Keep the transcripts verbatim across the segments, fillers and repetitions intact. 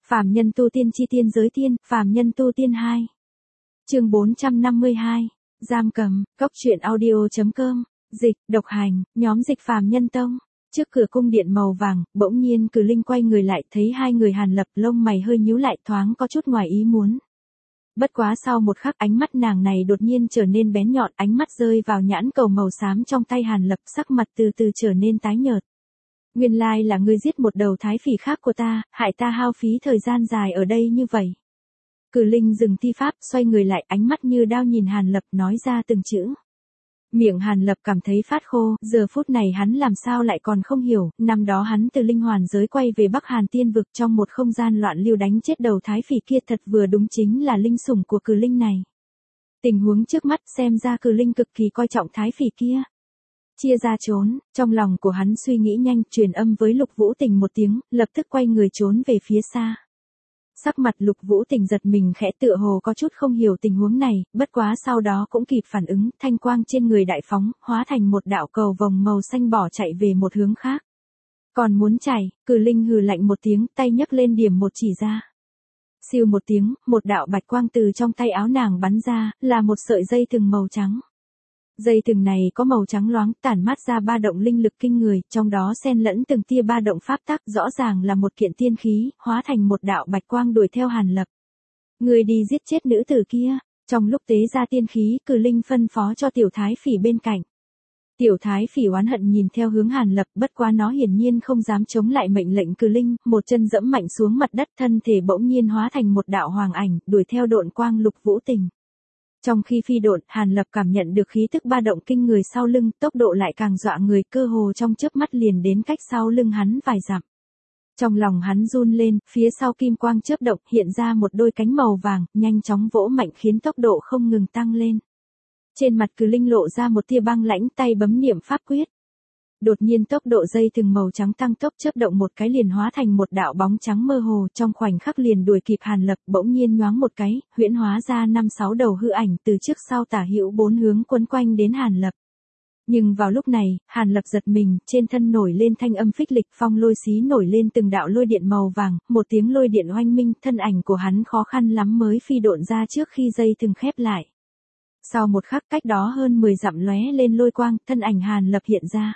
Phàm nhân tu tiên chi tiên giới tiên, phàm nhân tu tiên hai. Chương bốn trăm năm mươi hai. Giam cầm, Cốc Truyện audio.com, dịch, độc hành, nhóm dịch phàm nhân tông. Trước cửa cung điện màu vàng, bỗng nhiên Cử Linh quay người lại, thấy hai người Hàn Lập, lông mày hơi nhíu lại, thoáng có chút ngoài ý muốn. Bất quá sau một khắc, ánh mắt nàng này đột nhiên trở nên bén nhọn, ánh mắt rơi vào nhãn cầu màu xám trong tay Hàn Lập, sắc mặt từ từ trở nên tái nhợt. Nguyên lai là ngươi giết một đầu thái phỉ khác của ta, hại ta hao phí thời gian dài ở đây như vậy. Cử Linh dừng thi pháp, xoay người lại, ánh mắt như đao nhìn Hàn Lập, nói ra từng chữ. Miệng Hàn Lập cảm thấy phát khô, giờ phút này hắn làm sao lại còn không hiểu, năm đó hắn từ linh hoàn giới quay về Bắc Hàn Tiên vực trong một không gian loạn lưu đánh chết đầu thái phỉ kia, thật vừa đúng chính là linh sủng của Cử Linh này. Tình huống trước mắt xem ra Cử Linh cực kỳ coi trọng thái phỉ kia. Chia ra trốn, trong lòng của hắn suy nghĩ nhanh, truyền âm với Lục Vũ Tình một tiếng, lập tức quay người trốn về phía xa. Sắc mặt Lục Vũ Tình giật mình khẽ, tựa hồ có chút không hiểu tình huống này, bất quá sau đó cũng kịp phản ứng, thanh quang trên người đại phóng, hóa thành một đạo cầu vồng màu xanh bỏ chạy về một hướng khác. Còn muốn chạy, Cử Linh hừ lạnh một tiếng, tay nhấc lên điểm một chỉ ra. Siêu một tiếng, một đạo bạch quang từ trong tay áo nàng bắn ra, là một sợi dây thừng màu trắng. Dây thừng này có màu trắng loáng, tản mát ra ba động linh lực kinh người, trong đó xen lẫn từng tia ba động pháp tắc, rõ ràng là một kiện tiên khí, hóa thành một đạo bạch quang đuổi theo Hàn Lập. Người đi giết chết nữ tử kia. Trong lúc tế ra tiên khí, Cử Linh phân phó cho tiểu thái phỉ bên cạnh. Tiểu thái phỉ oán hận nhìn theo hướng Hàn Lập, bất quá nó hiển nhiên không dám chống lại mệnh lệnh Cử Linh, một chân dẫm mạnh xuống mặt đất, thân thể bỗng nhiên hóa thành một đạo hoàng ảnh, đuổi theo độn quang Lục Vũ Tình. Trong khi phi độn, Hàn Lập cảm nhận được khí tức ba động kinh người sau lưng, tốc độ lại càng dọa người, cơ hồ trong chớp mắt liền đến cách sau lưng hắn vài dặm. Trong lòng hắn run lên, phía sau kim quang chớp động, hiện ra một đôi cánh màu vàng, nhanh chóng vỗ mạnh khiến tốc độ không ngừng tăng lên. Trên mặt Cử Linh lộ ra một tia băng lãnh, tay bấm niệm pháp quyết. Đột nhiên tốc độ dây thừng màu trắng tăng tốc, chớp động một cái liền hóa thành một đạo bóng trắng mơ hồ, trong khoảnh khắc liền đuổi kịp Hàn Lập, bỗng nhiên nhoáng một cái, huyễn hóa ra năm sáu đầu hư ảnh từ trước sau tả hữu bốn hướng quấn quanh đến Hàn Lập. Nhưng vào lúc này, Hàn Lập giật mình, trên thân nổi lên thanh âm phích lịch, phong lôi xí nổi lên từng đạo lôi điện màu vàng, một tiếng lôi điện oanh minh, thân ảnh của hắn khó khăn lắm mới phi độn ra trước khi dây thừng khép lại. Sau một khắc, cách đó hơn mười dặm lóe lên lôi quang, thân ảnh Hàn Lập hiện ra.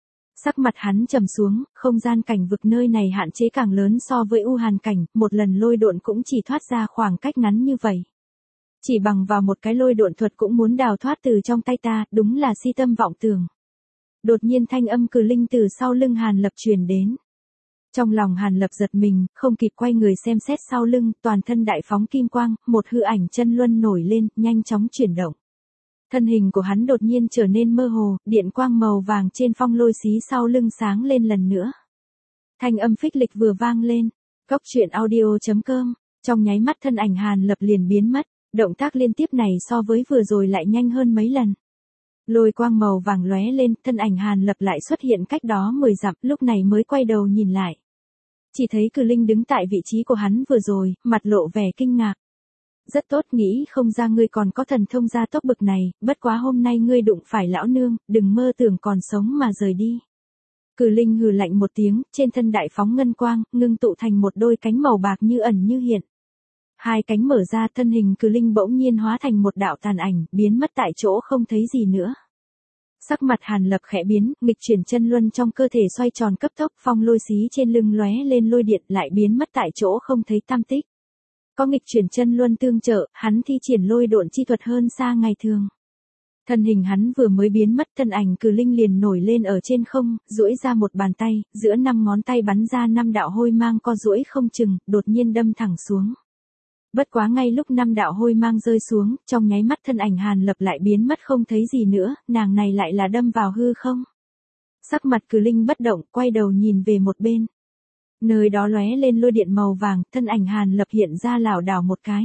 Sắc mặt hắn trầm xuống, không gian cảnh vực nơi này hạn chế càng lớn so với U Hàn cảnh, một lần lôi độn cũng chỉ thoát ra khoảng cách ngắn như vậy. Chỉ bằng vào một cái lôi độn thuật cũng muốn đào thoát từ trong tay ta, đúng là si tâm vọng tưởng. Đột nhiên thanh âm Cử Linh từ sau lưng Hàn Lập truyền đến. Trong lòng Hàn Lập giật mình, không kịp quay người xem xét sau lưng, toàn thân đại phóng kim quang, một hư ảnh chân luân nổi lên, nhanh chóng chuyển động. Thân hình của hắn đột nhiên trở nên mơ hồ, điện quang màu vàng trên phong lôi xí sau lưng sáng lên lần nữa. Thanh âm phích lịch vừa vang lên, Cốc Truyện audio.com, trong nháy mắt thân ảnh Hàn Lập liền biến mất, động tác liên tiếp này so với vừa rồi lại nhanh hơn mấy lần. Lôi quang màu vàng lóe lên, thân ảnh Hàn Lập lại xuất hiện cách đó mười dặm, lúc này mới quay đầu nhìn lại. Chỉ thấy Cử Linh đứng tại vị trí của hắn vừa rồi, mặt lộ vẻ kinh ngạc. Rất tốt, nghĩ không ra ngươi còn có thần thông gia tốc bực này, bất quá hôm nay ngươi đụng phải lão nương, đừng mơ tưởng còn sống mà rời đi. Cử Linh hừ lạnh một tiếng, trên thân đại phóng ngân quang, ngưng tụ thành một đôi cánh màu bạc như ẩn như hiện. Hai cánh mở ra, thân hình Cử Linh bỗng nhiên hóa thành một đạo tàn ảnh, biến mất tại chỗ không thấy gì nữa. Sắc mặt Hàn Lập khẽ biến, nghịch chuyển chân luân trong cơ thể xoay tròn cấp tốc, phong lôi xí trên lưng lóe lên lôi điện lại biến mất tại chỗ không thấy tăm tích. Có nghịch chuyển chân luân tương trợ, hắn thi triển lôi độn chi thuật hơn xa ngày thường. Thân hình hắn vừa mới biến mất, thân ảnh Cử Linh liền nổi lên ở trên không, duỗi ra một bàn tay, giữa năm ngón tay bắn ra năm đạo hôi mang co duỗi không chừng, đột nhiên đâm thẳng xuống. Bất quá ngay lúc năm đạo hôi mang rơi xuống, trong nháy mắt thân ảnh Hàn Lập lại biến mất không thấy gì nữa, nàng này lại là đâm vào hư không. Sắc mặt Cử Linh bất động, quay đầu nhìn về một bên. Nơi đó lóe lên lôi điện màu vàng, thân ảnh Hàn Lập hiện ra lảo đảo một cái.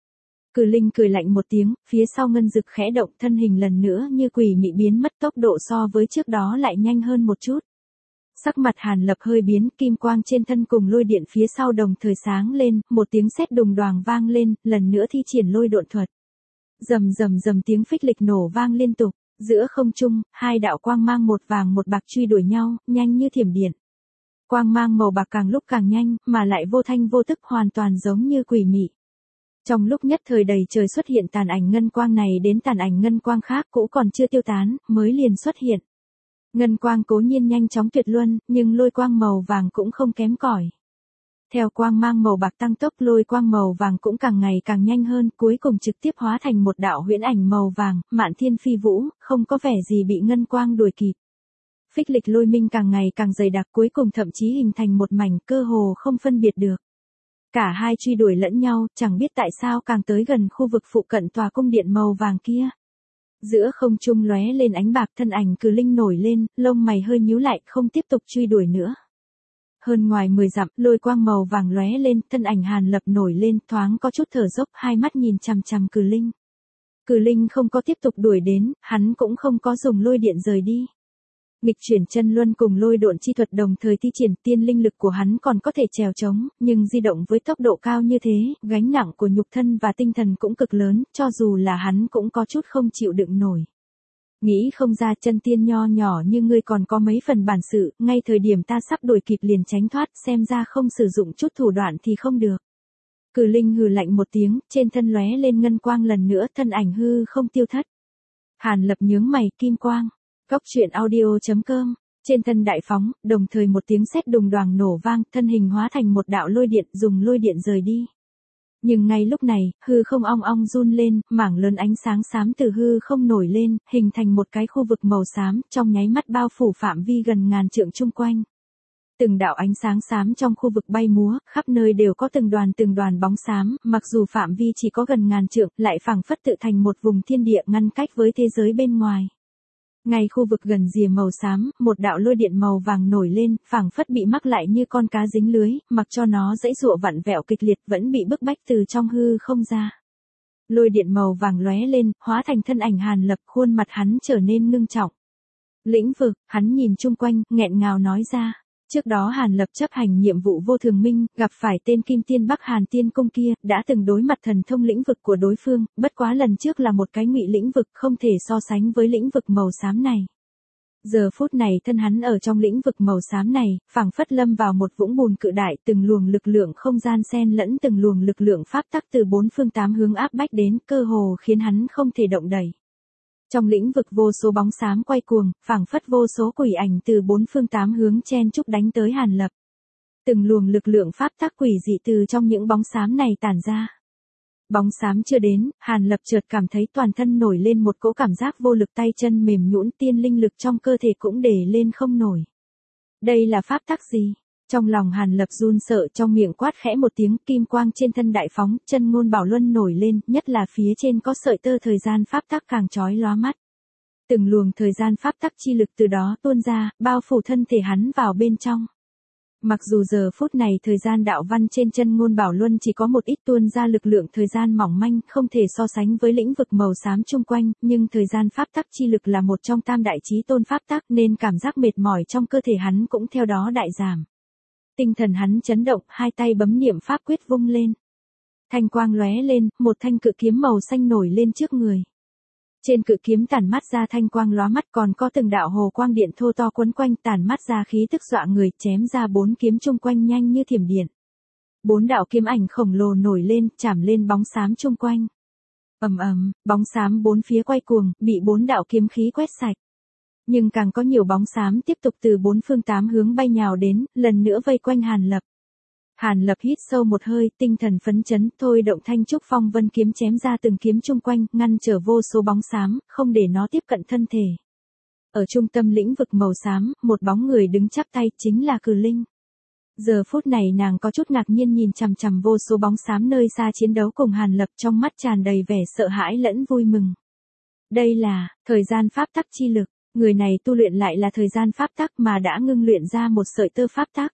Cử Linh cười lạnh một tiếng, phía sau ngân dực khẽ động, thân hình lần nữa như quỷ mị biến mất, tốc độ so với trước đó lại nhanh hơn một chút. Sắc mặt Hàn Lập hơi biến, kim quang trên thân cùng lôi điện phía sau đồng thời sáng lên, một tiếng sét đùng đoàng vang lên, lần nữa thi triển lôi độn thuật. Rầm rầm rầm tiếng phích lịch nổ vang liên tục, giữa không trung, hai đạo quang mang một vàng một bạc truy đuổi nhau, nhanh như thiểm điện. Quang mang màu bạc càng lúc càng nhanh, mà lại vô thanh vô tức hoàn toàn giống như quỷ mị. Trong lúc nhất thời đầy trời xuất hiện tàn ảnh ngân quang này đến tàn ảnh ngân quang khác cũ còn chưa tiêu tán, mới liền xuất hiện. Ngân quang cố nhiên nhanh chóng tuyệt luân, nhưng lôi quang màu vàng cũng không kém cỏi. Theo quang mang màu bạc tăng tốc, lôi quang màu vàng cũng càng ngày càng nhanh hơn, cuối cùng trực tiếp hóa thành một đạo huyễn ảnh màu vàng, mạn thiên phi vũ, không có vẻ gì bị ngân quang đuổi kịp. Phích lịch lôi minh càng ngày càng dày đặc, cuối cùng thậm chí hình thành một mảnh cơ hồ không phân biệt được. Cả hai truy đuổi lẫn nhau, chẳng biết tại sao càng tới gần khu vực phụ cận tòa cung điện màu vàng kia. Giữa không trung lóe lên ánh bạc, thân ảnh Cử Linh nổi lên, lông mày hơi nhíu lại, không tiếp tục truy đuổi nữa. Hơn ngoài mười dặm, lôi quang màu vàng lóe lên, thân ảnh Hàn Lập nổi lên, thoáng có chút thở dốc, hai mắt nhìn chằm chằm Cử Linh. Cử Linh không có tiếp tục đuổi đến, hắn cũng không có dùng lôi điện rời đi. Nghịch chuyển chân luân cùng lôi độn chi thuật đồng thời thi triển, tiên linh lực của hắn còn có thể trèo trống, nhưng di động với tốc độ cao như thế, gánh nặng của nhục thân và tinh thần cũng cực lớn, cho dù là hắn cũng có chút không chịu đựng nổi. Nghĩ không ra chân tiên nho nhỏ như ngươi còn có mấy phần bản sự, ngay thời điểm ta sắp đuổi kịp liền tránh thoát, xem ra không sử dụng chút thủ đoạn thì không được. Cử Linh hừ lạnh một tiếng, trên thân lóe lên ngân quang lần nữa, thân ảnh hư không tiêu thất. Hàn Lập nhướng mày, kim quang. Góc truyện audio chấm com, trên thân đại phóng, đồng thời một tiếng sét đùng đoàng nổ vang, thân hình hóa thành một đạo lôi điện, dùng lôi điện rời đi. Nhưng ngay lúc này, hư không ong ong run lên, mảng lớn ánh sáng xám từ hư không nổi lên, hình thành một cái khu vực màu xám, trong nháy mắt bao phủ phạm vi gần ngàn trượng chung quanh. Từng đạo ánh sáng xám trong khu vực bay múa, khắp nơi đều có từng đoàn từng đoàn bóng xám, mặc dù phạm vi chỉ có gần ngàn trượng, lại phảng phất tự thành một vùng thiên địa ngăn cách với thế giới bên ngoài. Ngay khu vực gần rìa màu xám, một đạo lôi điện màu vàng nổi lên, phảng phất bị mắc lại như con cá dính lưới, mặc cho nó giãy giụa vặn vẹo kịch liệt vẫn bị bức bách từ trong hư không ra. Lôi điện màu vàng lóe lên, hóa thành thân ảnh Hàn Lập, khuôn mặt hắn trở nên ngưng trọng. Lĩnh vực, hắn nhìn chung quanh, nghẹn ngào nói ra. Trước đó Hàn Lập chấp hành nhiệm vụ vô thường minh, gặp phải tên Kim Tiên Bắc Hàn Tiên Cung kia, đã từng đối mặt thần thông lĩnh vực của đối phương, bất quá lần trước là một cái ngụy lĩnh vực, không thể so sánh với lĩnh vực màu xám này. Giờ phút này thân hắn ở trong lĩnh vực màu xám này, phảng phất lâm vào một vũng bùn cự đại, từng luồng lực lượng không gian xen lẫn từng luồng lực lượng pháp tắc từ bốn phương tám hướng áp bách đến, cơ hồ khiến hắn không thể động đậy. Trong lĩnh vực vô số bóng xám quay cuồng, phảng phất vô số quỷ ảnh từ bốn phương tám hướng chen chúc đánh tới Hàn Lập. Từng luồng lực lượng pháp tắc quỷ dị từ trong những bóng xám này tản ra. Bóng xám chưa đến, Hàn Lập chợt cảm thấy toàn thân nổi lên một cỗ cảm giác vô lực, tay chân mềm nhũn, tiên linh lực trong cơ thể cũng để lên không nổi. Đây là pháp tắc gì? Trong lòng Hàn Lập run sợ, trong miệng quát khẽ một tiếng, kim quang trên thân đại phóng, chân ngôn bảo luân nổi lên, nhất là phía trên có sợi tơ thời gian pháp tắc càng chói lóa mắt. Từng luồng thời gian pháp tắc chi lực từ đó tuôn ra, bao phủ thân thể hắn vào bên trong. Mặc dù giờ phút này thời gian đạo văn trên chân ngôn bảo luân chỉ có một ít tuôn ra lực lượng thời gian mỏng manh, không thể so sánh với lĩnh vực màu xám chung quanh, nhưng thời gian pháp tắc chi lực là một trong tam đại chí tôn pháp tắc nên cảm giác mệt mỏi trong cơ thể hắn cũng theo đó đại giảm. Tinh thần hắn chấn động, hai tay bấm niệm pháp quyết vung lên. Thanh quang lóe lên, một thanh cự kiếm màu xanh nổi lên trước người. Trên cự kiếm tản mắt ra thanh quang lóa mắt, còn có từng đạo hồ quang điện thô to quấn quanh, tản mắt ra khí tức dọa người, chém ra bốn kiếm chung quanh nhanh như thiểm điện. Bốn đạo kiếm ảnh khổng lồ nổi lên, chạm lên bóng xám chung quanh. Ầm ầm, bóng xám bốn phía quay cuồng, bị bốn đạo kiếm khí quét sạch. Nhưng càng có nhiều bóng xám tiếp tục từ bốn phương tám hướng bay nhào đến, lần nữa vây quanh Hàn Lập. Hàn Lập hít sâu một hơi, tinh thần phấn chấn, thôi động thanh trúc phong vân kiếm chém ra từng kiếm chung quanh, ngăn trở vô số bóng xám, không để nó tiếp cận thân thể. Ở trung tâm lĩnh vực màu xám, một bóng người đứng chắp tay, chính là Cử Linh. Giờ phút này nàng có chút ngạc nhiên nhìn chằm chằm vô số bóng xám nơi xa chiến đấu cùng Hàn Lập, trong mắt tràn đầy vẻ sợ hãi lẫn vui mừng. Đây là thời gian pháp tắc chi lực. Người này tu luyện lại là thời gian pháp tắc mà đã ngưng luyện ra một sợi tơ pháp tắc.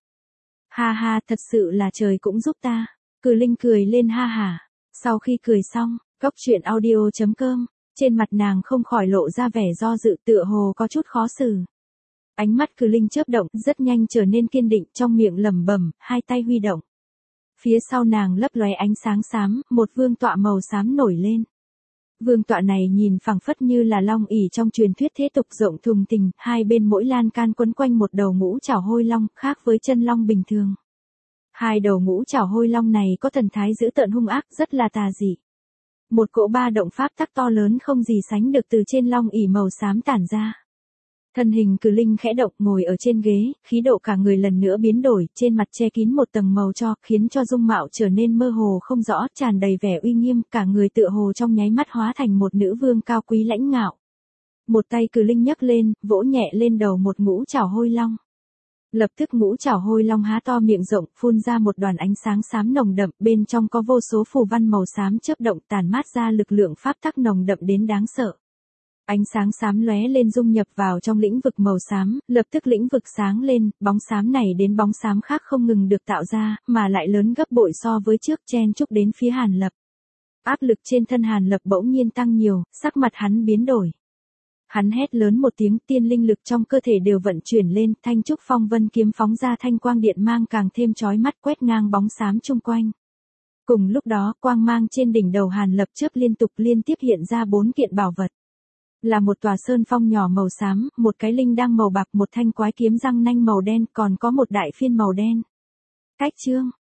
Ha ha, thật sự là trời cũng giúp ta. Cử Linh cười lên ha hả. Sau khi cười xong, góc truyện audio chấm com, trên mặt nàng không khỏi lộ ra vẻ do dự, tựa hồ có chút khó xử. Ánh mắt Cử Linh chớp động, rất nhanh trở nên kiên định, trong miệng lẩm bẩm, hai tay huy động. Phía sau nàng lấp lóe ánh sáng xám, một vương tọa màu xám nổi lên. Vương tọa này nhìn phẳng phất như là long ỷ trong truyền thuyết thế tục rộng thùng thình, hai bên mỗi lan can quấn quanh một đầu ngũ trảo hôi long, khác với chân long bình thường. Hai đầu ngũ trảo hôi long này có thần thái dữ tợn hung ác, rất là tà dị. Một cỗ ba động pháp tắc to lớn không gì sánh được từ trên long ỷ màu xám tản ra. Thân hình cử linh khẽ động, ngồi ở trên ghế, khí độ cả người lần nữa biến đổi, trên mặt che kín một tầng màu tro, khiến cho dung mạo trở nên mơ hồ không rõ, tràn đầy vẻ uy nghiêm, cả người tựa hồ trong nháy mắt hóa thành một nữ vương cao quý lãnh ngạo. Một tay cử linh nhấc lên, vỗ nhẹ lên đầu một ngũ trảo hôi long. Lập tức ngũ trảo hôi long há to miệng rộng, phun ra một đoàn ánh sáng xám nồng đậm, bên trong có vô số phù văn màu xám chớp động, tản mát ra lực lượng pháp tắc nồng đậm đến đáng sợ. Ánh sáng xám lóe lên dung nhập vào trong lĩnh vực màu xám, lập tức lĩnh vực sáng lên, bóng xám này đến bóng xám khác không ngừng được tạo ra, mà lại lớn gấp bội so với trước, chen chúc đến phía Hàn Lập. Áp lực trên thân Hàn Lập bỗng nhiên tăng nhiều, sắc mặt hắn biến đổi. Hắn hét lớn một tiếng, tiên linh lực trong cơ thể đều vận chuyển lên, thanh trúc phong vân kiếm phóng ra thanh quang điện mang càng thêm chói mắt, quét ngang bóng xám chung quanh. Cùng lúc đó, quang mang trên đỉnh đầu Hàn Lập chớp liên tục liên tiếp hiện ra bốn kiện bảo vật. Là một tòa sơn phong nhỏ màu xám, một cái linh đăng màu bạc, một thanh quái kiếm răng nanh màu đen, còn có một đại phiên màu đen. Cách chương,